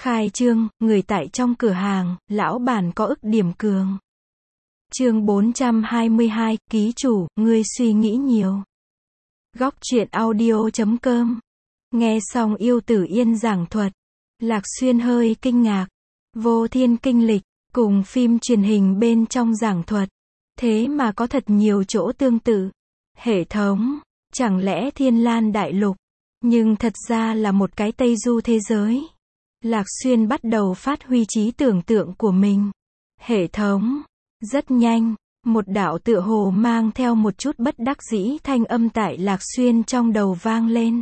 Khai trương, người tại trong cửa hàng, lão bản có ức điểm cường. Chương 422, ký chủ, ngươi suy nghĩ nhiều. Góc truyện audio.com. Nghe xong Yêu Tử Yên giảng thuật, Lạc Xuyên hơi kinh ngạc. Vô Thiên kinh lịch, cùng phim truyền hình bên trong giảng thuật, thế mà có thật nhiều chỗ tương tự. Hệ thống, chẳng lẽ Thiên Lan Đại Lục, nhưng thật ra là một cái Tây Du thế giới. Lạc Xuyên bắt đầu phát huy trí tưởng tượng của mình. Hệ thống, rất nhanh, một đạo tựa hồ mang theo một chút bất đắc dĩ thanh âm tại Lạc Xuyên trong đầu vang lên.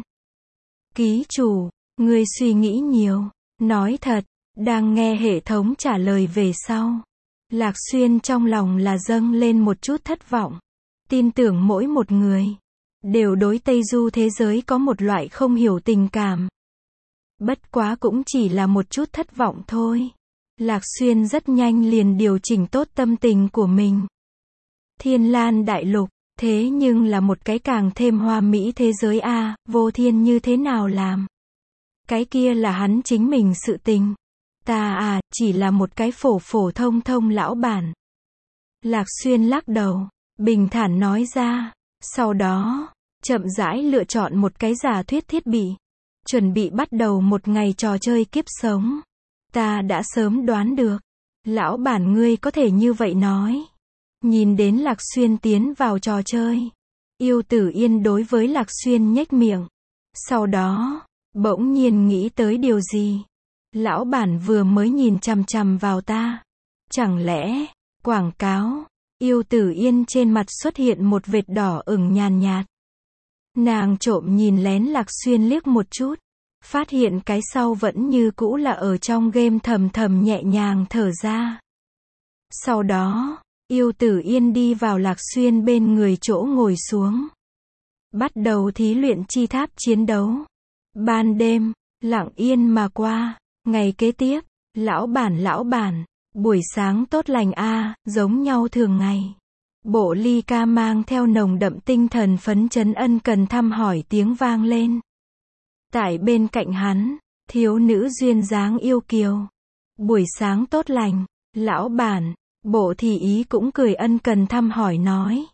Ký chủ, ngươi suy nghĩ nhiều, nói thật. Đang nghe hệ thống trả lời về sau, Lạc Xuyên trong lòng là dâng lên một chút thất vọng. Tin tưởng mỗi một người đều đối Tây Du thế giới có một loại không hiểu tình cảm. Bất quá cũng chỉ là một chút thất vọng thôi. Lạc Xuyên rất nhanh liền điều chỉnh tốt tâm tình của mình. Thiên Lan Đại Lục, thế nhưng là một cái càng thêm hoa mỹ thế giới a, Vô Thiên như thế nào làm? Cái kia là hắn chính mình sự tình. Ta chỉ là một cái phổ phổ thông thông lão bản. Lạc Xuyên lắc đầu, bình thản nói ra. Sau đó, chậm rãi lựa chọn một cái giả thuyết thiết bị. Chuẩn bị bắt đầu một ngày trò chơi kiếp sống. Ta đã sớm đoán được. Lão bản ngươi có thể như vậy nói. Nhìn đến Lạc Xuyên tiến vào trò chơi, Yêu Tử Yên đối với Lạc Xuyên nhếch miệng. Sau đó, bỗng nhiên nghĩ tới điều gì. Lão bản vừa mới nhìn chằm chằm vào ta. Chẳng lẽ, quảng cáo? Yêu Tử Yên trên mặt xuất hiện một vệt đỏ ửng nhàn nhạt. Nàng trộm nhìn lén Lạc Xuyên liếc một chút. Phát hiện cái sau vẫn như cũ là ở trong game thầm thầm nhẹ nhàng thở ra. Sau đó, Yêu Tử Yên đi vào Lạc Xuyên bên người chỗ ngồi xuống. Bắt đầu thí luyện chi tháp chiến đấu. Ban đêm, lặng yên mà qua. Ngày kế tiếp, lão bản, buổi sáng tốt lành giống nhau thường ngày. Bộ ly ca mang theo nồng đậm tinh thần phấn chấn ân cần thăm hỏi tiếng vang lên. Tại bên cạnh hắn, thiếu nữ duyên dáng yêu kiều. Buổi sáng tốt lành, lão bản, bộ thị ý cũng cười ân cần thăm hỏi nói.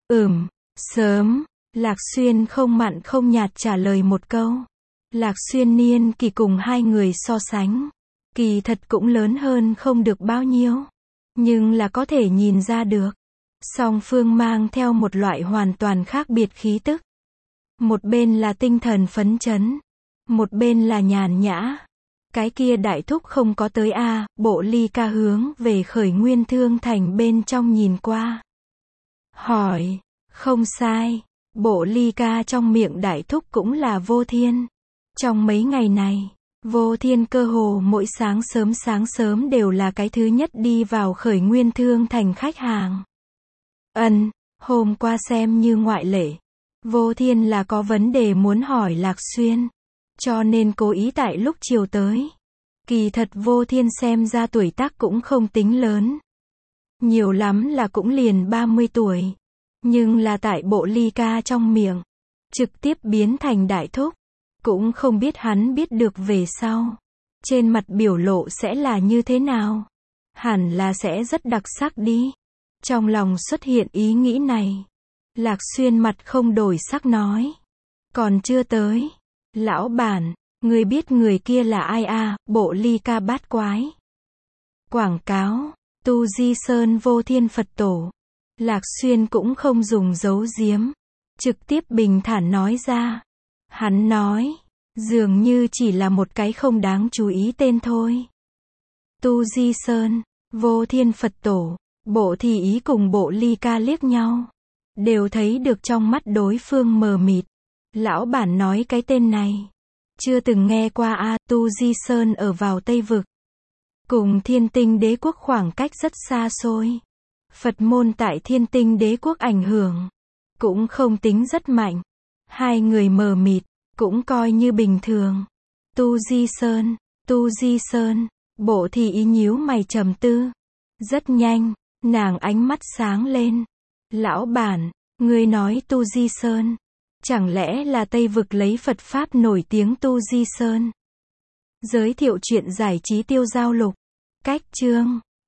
Sớm, Lạc Xuyên không mặn không nhạt trả lời một câu. Lạc Xuyên niên kỳ cùng hai người so sánh, kỳ thật cũng lớn hơn không được bao nhiêu. Nhưng là có thể nhìn ra được, song phương mang theo một loại hoàn toàn khác biệt khí tức. Một bên là tinh thần phấn chấn, một bên là nhàn nhã. Cái kia đại thúc không có tới bộ ly ca hướng về Khởi Nguyên Thương Thành bên trong nhìn qua. Hỏi, không sai, bộ ly ca trong miệng đại thúc cũng là Vô Thiên. Trong mấy ngày này, Vô Thiên cơ hồ mỗi sáng sớm đều là cái thứ nhất đi vào Khởi Nguyên Thương Thành khách hàng. Hôm qua xem như ngoại lệ. Vô Thiên là có vấn đề muốn hỏi Lạc Xuyên, cho nên cố ý tại lúc chiều tới. Kỳ thật Vô Thiên xem ra tuổi tác cũng không tính lớn. Nhiều lắm là cũng liền 30 tuổi. Nhưng là tại bộ ly ca trong miệng, trực tiếp biến thành đại thúc. Cũng không biết hắn biết được về sau, trên mặt biểu lộ sẽ là như thế nào. Hẳn là sẽ rất đặc sắc đi. Trong lòng xuất hiện ý nghĩ này. Lạc Xuyên mặt không đổi sắc nói. Còn chưa tới. Lão bản, ngươi biết người kia là ai bộ ly ca bát quái. Quảng cáo, Tu Di Sơn Vô Thiên Phật Tổ. Lạc Xuyên cũng không dùng giấu giếm. Trực tiếp bình thản nói ra. Hắn nói, dường như chỉ là một cái không đáng chú ý tên thôi. Tu Di Sơn, Vô Thiên Phật Tổ, bộ thị ý cùng bộ ly ca liếc nhau. Đều thấy được trong mắt đối phương mờ mịt. Lão bản nói cái tên này. Chưa từng nghe qua Tu Di Sơn ở vào Tây Vực. Cùng Thiên Tinh Đế Quốc khoảng cách rất xa xôi. Phật môn tại Thiên Tinh Đế Quốc ảnh hưởng cũng không tính rất mạnh. Hai người mờ mịt, cũng coi như bình thường. Tu Di Sơn, bộ thị ý nhíu mày trầm tư. Rất nhanh, nàng ánh mắt sáng lên. Lão bản, ngươi nói Tu Di Sơn, chẳng lẽ là Tây Vực lấy Phật Pháp nổi tiếng Tu Di Sơn? Giới thiệu truyện giải trí Tiêu Dao Lục. Cách chương